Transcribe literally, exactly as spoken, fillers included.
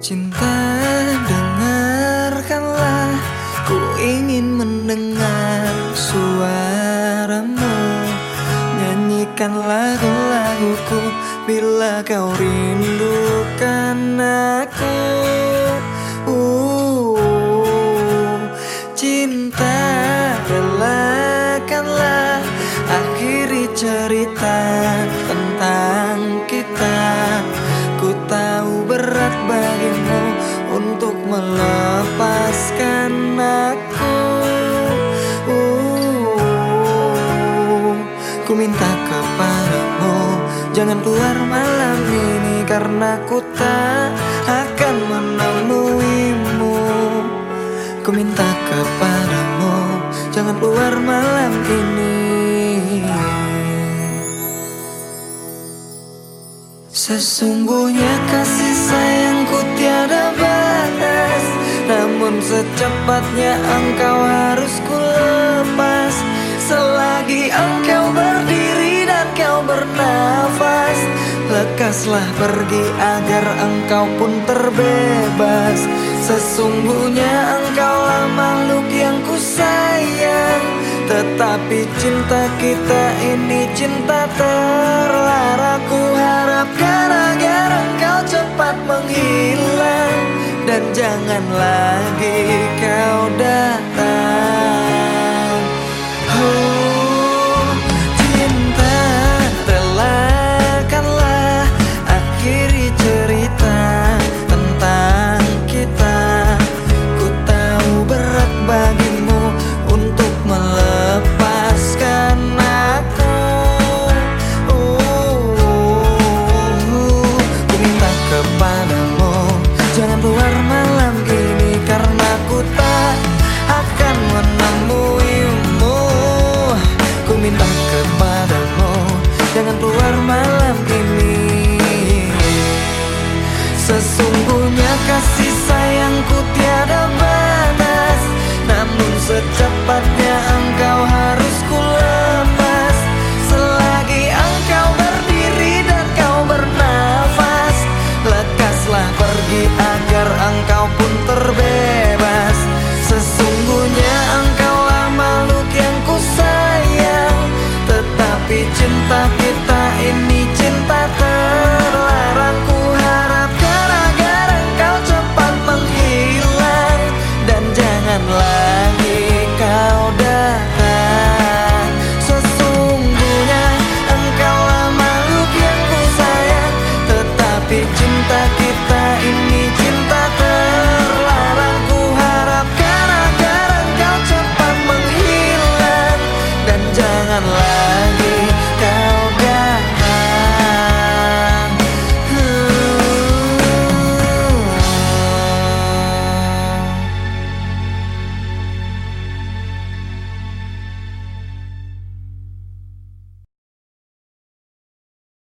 Cinta, dengarkanlah, ku ingin mendengar suaramu. Nyanyikan lagu-laguku bila kau rindukan aku. uh, Cinta, relakanlah akhiri cerita tentang kita. Ku tahu berat bagimu untuk melepaskan aku. uh, Ku minta kepadamu, jangan keluar malam ini, karena ku tak akan menemuimu. Ku minta kepadamu, jangan keluar malam ini. Sesungguhnya kasih sayangku tiada batas, namun secepatnya engkau harus ku lepas. Selagi engkau berdiri dan kau bernafas, lekaslah pergi agar engkau pun terbebas. Sesungguhnya engkaulah makhluk yang ku sayang, tetapi cinta kita ini cinta terlarang. Ku harapkan agar engkau cepat menghilang, dan jangan lagi kau datang. Oh, cinta, relakanlah akhiri cerita tentang kita. Ku tahu berat bagimu untuk melepaskan aku. uh, Ku minta kepadamu, jangan keluar malam ini, karena ku tak akan menemuimu. Ku minta kepadamu, jangan keluar malam ini. Sesungguhnya kasih sayangku tiada batas, namun secepat